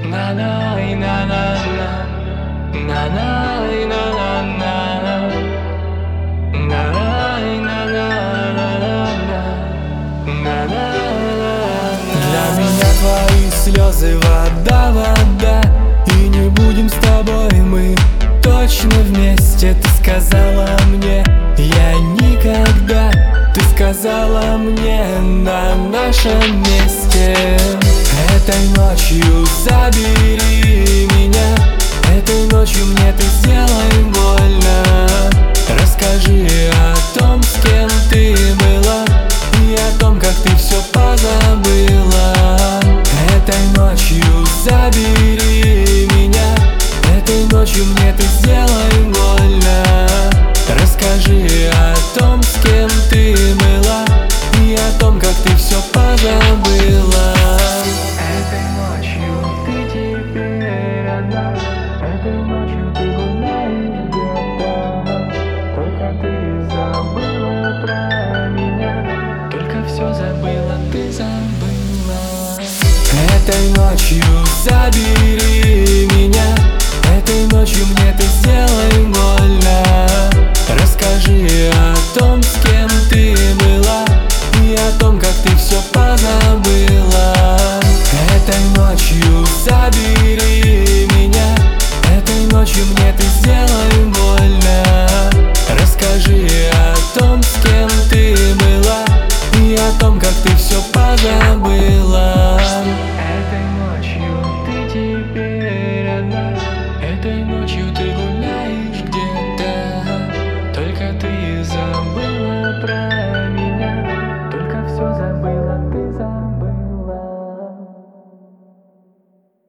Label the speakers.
Speaker 1: меня твои слезы вода, вода. И не будем с тобой мы точно вместе. Ты сказала мне, я никогда. Ты сказала мне на нашем месте. Этой ночью забери меня. Этой ночью мне ты сделай больно. Расскажи о том, с кем ты была, и о том, как ты все позабыла. Этой ночью забери меня. Этой ночью мне ты сделай больно. Расскажи о том, с кем ты была, и о том, как ты все позабыла. Этой ночью ты теперь одна. Этой ночью ты гуляешь где-то. Только ты забыла про меня. Только все забыла, ты забыла. Этой ночью забери меня. Этой ночью мне ты сделай больно. Расскажи о том, с кем ты была, и о том, как ты все позабыла.